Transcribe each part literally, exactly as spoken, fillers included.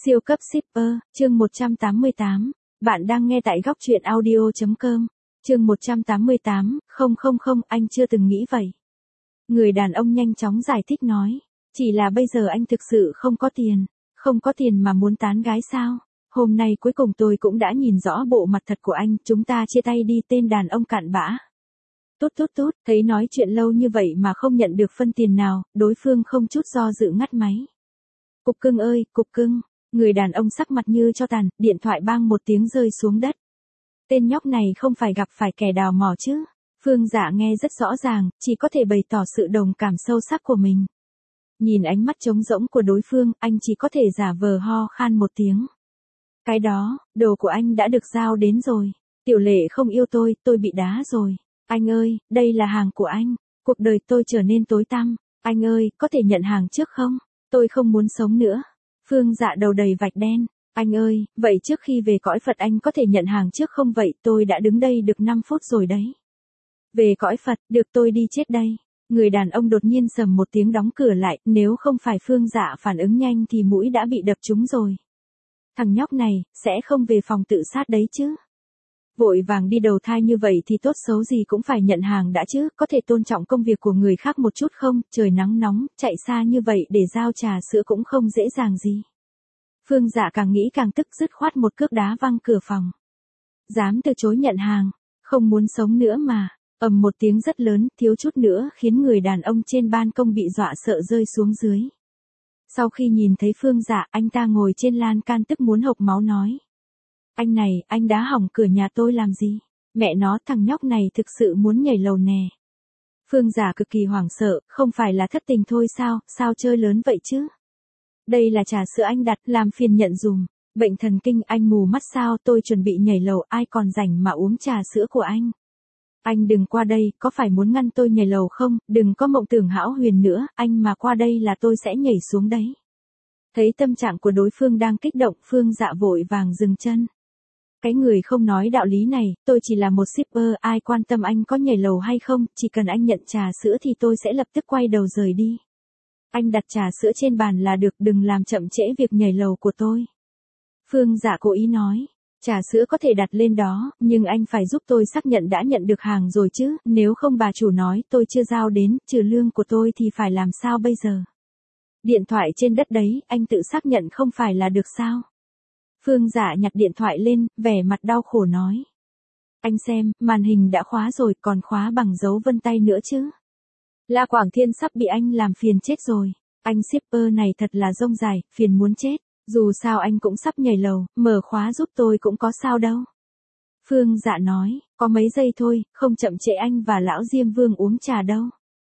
Siêu cấp shipper, chương một trăm tám mươi tám. Bạn đang nghe tại góc truyện audio chấm com. Chương một trăm tám mươi tám, không không không, anh chưa từng nghĩ vậy. Người đàn ông nhanh chóng giải thích nói. Chỉ là bây giờ anh thực sự không có tiền. Không có tiền mà muốn tán gái sao? Hôm nay cuối cùng tôi cũng đã nhìn rõ bộ mặt thật của anh. Chúng ta chia tay đi, tên đàn ông cặn bã. Tốt tốt tốt, thấy nói chuyện lâu như vậy mà không nhận được phân tiền nào, đối phương không chút do dự ngắt máy. Cục cưng ơi, cục cưng. Người đàn ông sắc mặt như cho tàn, điện thoại bang một tiếng rơi xuống đất. Tên nhóc này không phải gặp phải kẻ đào mỏ chứ. Phương Dạ nghe rất rõ ràng, chỉ có thể bày tỏ sự đồng cảm sâu sắc của mình. Nhìn ánh mắt trống rỗng của đối phương, anh chỉ có thể giả vờ ho khan một tiếng. Cái đó, đồ của anh đã được giao đến rồi. Tiểu Lệ không yêu tôi, tôi bị đá rồi. Anh ơi, đây là hàng của anh. Cuộc đời tôi trở nên tối tăm. Anh ơi, có thể nhận hàng trước không? Tôi không muốn sống nữa. Phương Dạ đầu đầy vạch đen. Anh ơi, vậy trước khi về cõi Phật anh có thể nhận hàng trước không vậy? Tôi đã đứng đây được năm phút rồi đấy. Về cõi Phật, được tôi đi chết đây. Người đàn ông đột nhiên sầm một tiếng đóng cửa lại, nếu không phải Phương Dạ phản ứng nhanh thì mũi đã bị đập trúng rồi. Thằng nhóc này, sẽ không về phòng tự sát đấy chứ. Vội vàng đi đầu thai như vậy thì tốt xấu gì cũng phải nhận hàng đã chứ, có thể tôn trọng công việc của người khác một chút không, trời nắng nóng, chạy xa như vậy để giao trà sữa cũng không dễ dàng gì. Phương Dạ càng nghĩ càng tức, dứt khoát một cước đá văng cửa phòng. Dám từ chối nhận hàng, không muốn sống nữa mà, ầm một tiếng rất lớn, thiếu chút nữa khiến người đàn ông trên ban công bị dọa sợ rơi xuống dưới. Sau khi nhìn thấy Phương Dạ, anh ta ngồi trên lan can tức muốn hộc máu nói. Anh này, anh đã hỏng cửa nhà tôi làm gì? Mẹ nó, thằng nhóc này thực sự muốn nhảy lầu nè. Phương Dạ cực kỳ hoảng sợ, không phải là thất tình thôi sao, sao chơi lớn vậy chứ? Đây là trà sữa anh đặt, làm phiền nhận dùm. Bệnh thần kinh, anh mù mắt sao, tôi chuẩn bị nhảy lầu, ai còn rảnh mà uống trà sữa của anh? Anh đừng qua đây, có phải muốn ngăn tôi nhảy lầu không? Đừng có mộng tưởng hão huyền nữa, anh mà qua đây là tôi sẽ nhảy xuống đấy. Thấy tâm trạng của đối phương đang kích động, Phương Dạ vội vàng dừng chân. Cái người không nói đạo lý này, tôi chỉ là một shipper, ai quan tâm anh có nhảy lầu hay không, chỉ cần anh nhận trà sữa thì tôi sẽ lập tức quay đầu rời đi. Anh đặt trà sữa trên bàn là được, đừng làm chậm trễ việc nhảy lầu của tôi. Phương Dạ cố ý nói, trà sữa có thể đặt lên đó, nhưng anh phải giúp tôi xác nhận đã nhận được hàng rồi chứ, nếu không bà chủ nói tôi chưa giao đến, trừ lương của tôi thì phải làm sao bây giờ? Điện thoại trên đất đấy, anh tự xác nhận không phải là được sao? Phương Dạ nhặt điện thoại lên, vẻ mặt đau khổ nói. Anh xem, màn hình đã khóa rồi, còn khóa bằng dấu vân tay nữa chứ. La Quảng Thiên sắp bị anh làm phiền chết rồi. Anh shipper này thật là rông dài, phiền muốn chết. Dù sao anh cũng sắp nhảy lầu, mở khóa giúp tôi cũng có sao đâu. Phương Dạ nói, có mấy giây thôi, không chậm trễ anh và lão Diêm Vương uống trà đâu.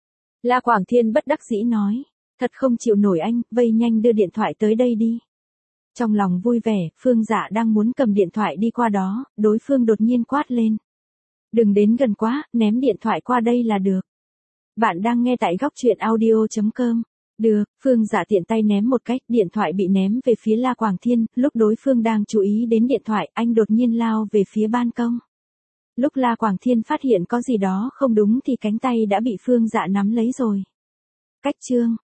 La Quảng Thiên bất đắc dĩ nói, thật không chịu nổi anh, vây nhanh đưa điện thoại tới đây đi. Trong lòng vui vẻ, Phương Dạ đang muốn cầm điện thoại đi qua đó, đối phương đột nhiên quát lên. Đừng đến gần quá, ném điện thoại qua đây là được. Bạn đang nghe tại góc truyện audio chấm com. Được, Phương Dạ tiện tay ném một cách, điện thoại bị ném về phía La Quảng Thiên, lúc đối phương đang chú ý đến điện thoại, anh đột nhiên lao về phía ban công. Lúc La Quảng Thiên phát hiện có gì đó không đúng thì cánh tay đã bị Phương Dạ nắm lấy rồi. Cách chương,